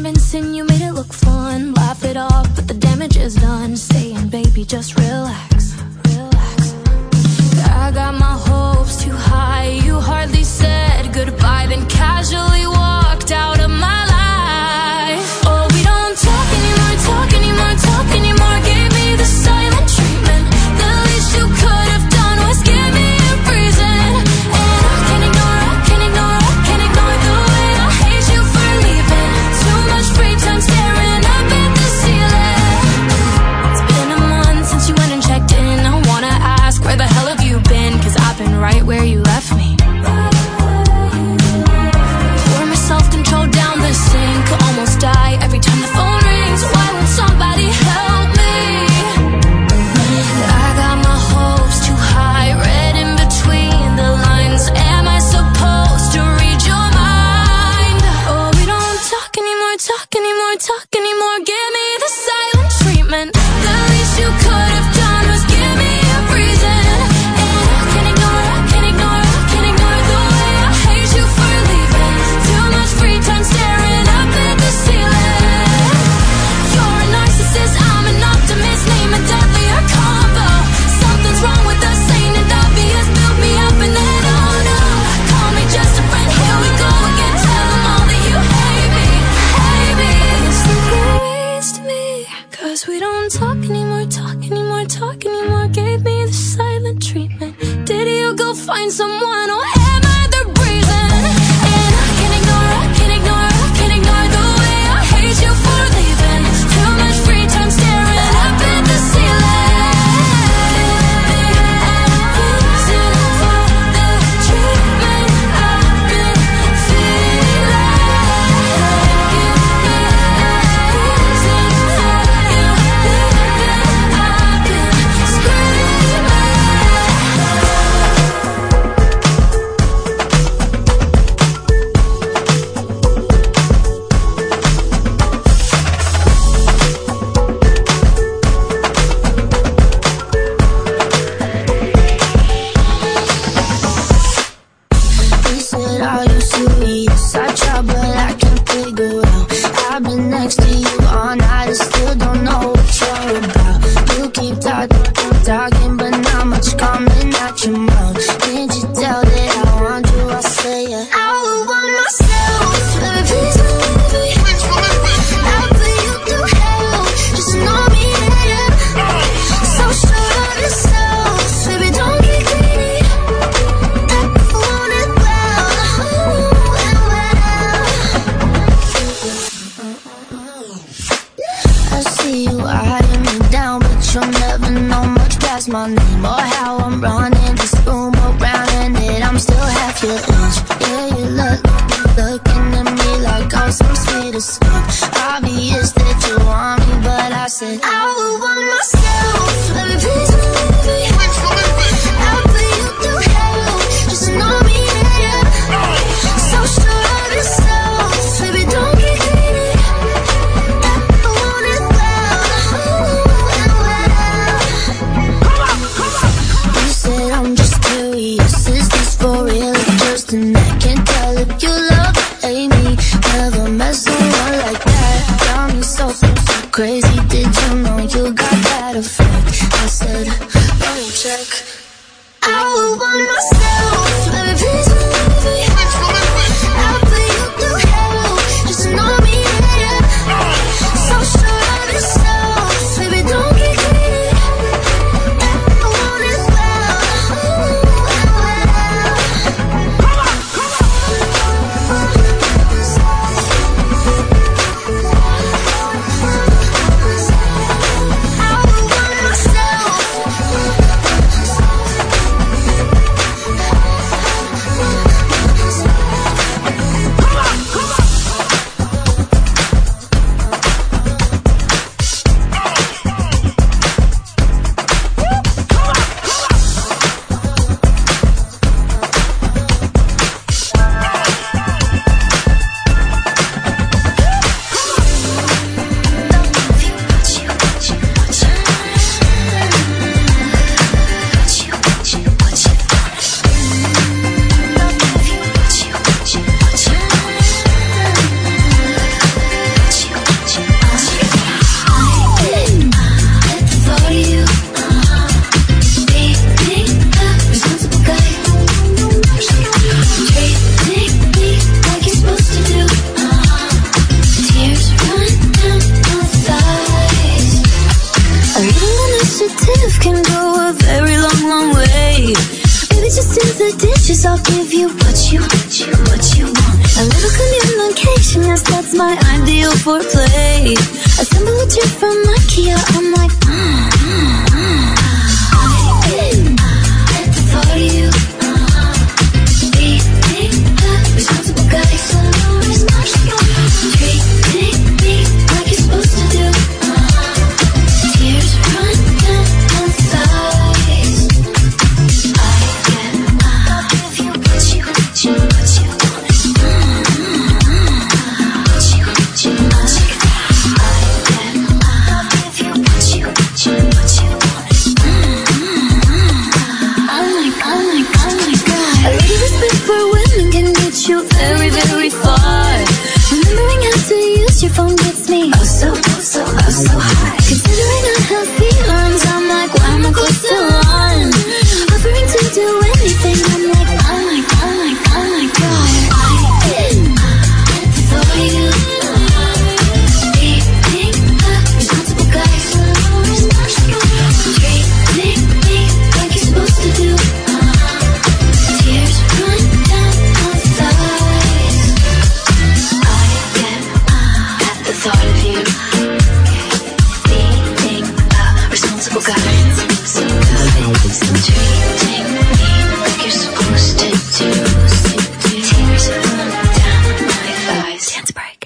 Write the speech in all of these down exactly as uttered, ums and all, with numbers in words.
convincing, you made it look fun. Laugh it off, but the damage is done. Saying, baby, just relax, relax. I got my hopes too high. You hardly said goodbye, then casually walked out of my life. Oh, we don't talk anymore, talk anymore, talk anymore. Gave me the silent treatment. The least you could have done was give me a reason. And I can't ignore, I can't ignore, I can't ignore the way I hate you for leaving. Too much free time staring up at the ceiling. It's been a month since you went and checked in. I wanna ask, where the hell have you been? Cause I've been right where you left me. Pour my self-control down the sink. Almost die every time the phone rings. Why won't somebody help me? I got my hopes too high, read in between the lines. Am I supposed to read your mind? Oh, we don't talk anymore, talk anymore, talk anymore. Give me the silent treatment. The least you could have done was give me a reason. And I can't ignore, I can't ignore, I can't ignore the way I hate you for leaving. Too much free time staring up at the ceiling. You're a narcissist, I'm an optimist. Name a deadlier combo. Something's wrong with us, ain't it obvious? Build me up and then oh no. Call me just a friend, here we go again. Tell them all that you hate me, hate me. It's like you raised me. Cause we don't talk anymore, talk anymore, talk anymore. Gave me the silent treatment. Did you go find someone or am I the reason? And I can't ignore, I can't ignore, I can't ignore the way I hate you for leaving. Too much free time staring up at the ceiling. Reason for the treatment I've been feeling. Reason for you leaving. I've been screaming. He said, are you serious? I tried, but I can't figure out. I've been next to you all night and still don't know what you're about. You keep talking, talking, but not much coming out your mouth. Can't you tell that I want you? I say it. I would want myself. Baby, please don't leave me. I'll put you through hell. Just know me, yeah. So sure of yourself. Baby, don't get greedy. I want it well. I see you eyeing me down, but you'll never know much past my name or how I'm running this room around, and that I'm still half your age. Yeah, you look, looking at me like I'm some sweet escape. Obvious that you want me, but I said I would want myself. Baby, please don't leave me. I'll put you through hell. Just know me, yeah. So sure of yourself. Baby, don't get greedy. I want it well. A little communication, yes, that's my ideal foreplay. Assemble a trip from IKEA, I'm like, mm, mm, mm. At the thought of you, uh-huh. Being a responsible guy, so no responsible. Treating me like you're supposed to do, uh-huh. Tears run down my thighs. I get up if you what you, what you, what you want. What you, what you, what you. I get up if you what you, what you, what you want. Oh my, oh my, oh my God. A little respect for women can get you very, very far. Remembering how to use your phone gets me oh so, oh so, oh so high. Considering I have feelings, I'm like, why am I close to one? Offering to do anything, I'm like, oh my, oh my, oh my God. I at the thought of you, being a responsible guy, so responsible. Treating me like you're supposed to do, uh-huh. Tears run down my thighs. I get uh, at the thought of you, being a responsible guy, so good. Treating me like you're supposed to do. Tears run down my thighs. Dance break.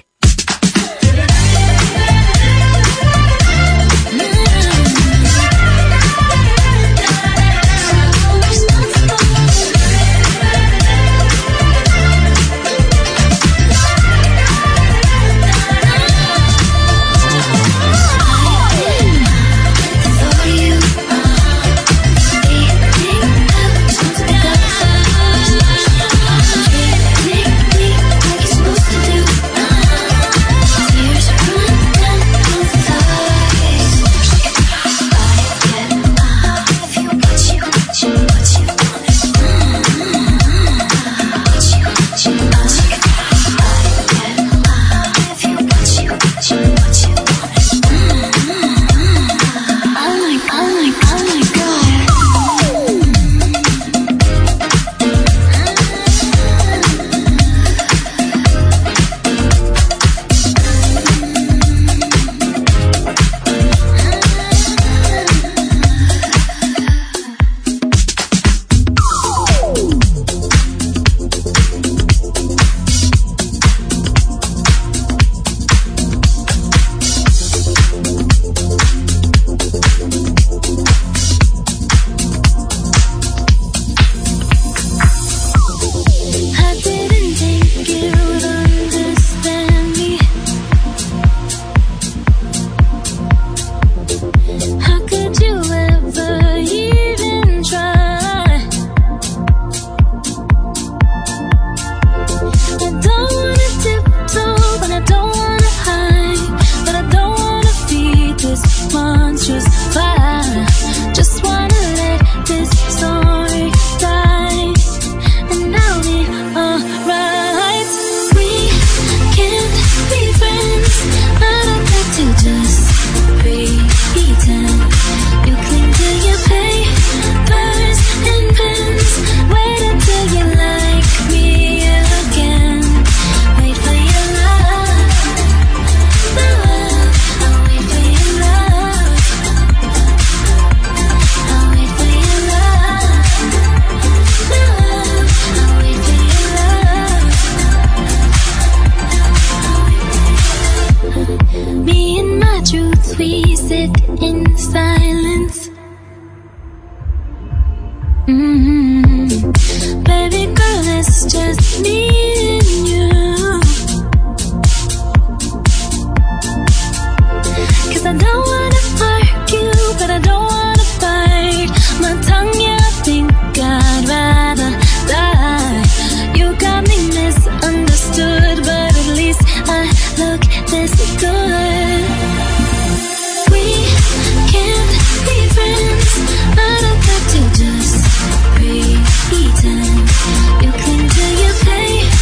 Pretend you cling to your pain.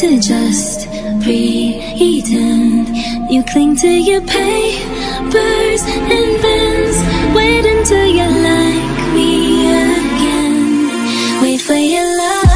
to just pretend. You cling to your papers and pens. Wait until you like me again. Wait for your love.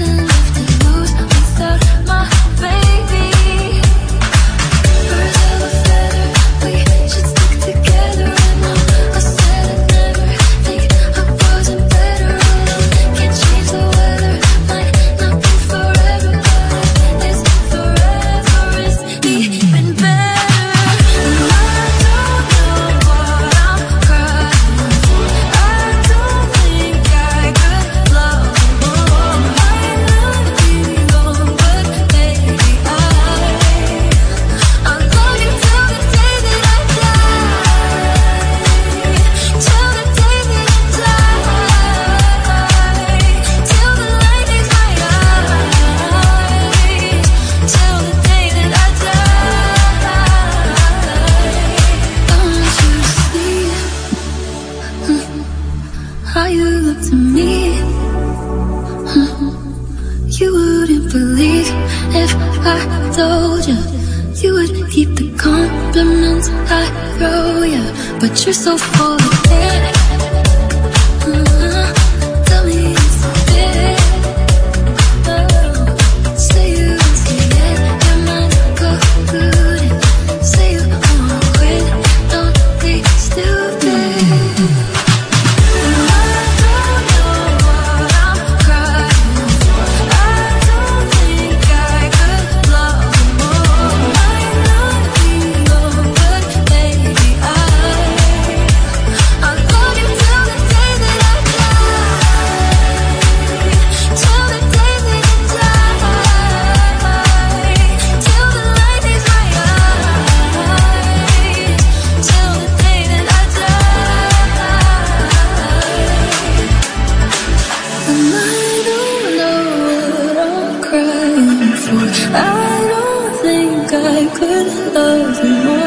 First You wouldn't believe if I told you. You would keep the compliments I throw you, but you're so full of it. Uh-huh. Tell me it's it. Oh. Say you don't see it, your mind colluded. Say you wanna quit, don't be stupid. I don't think I could love you more.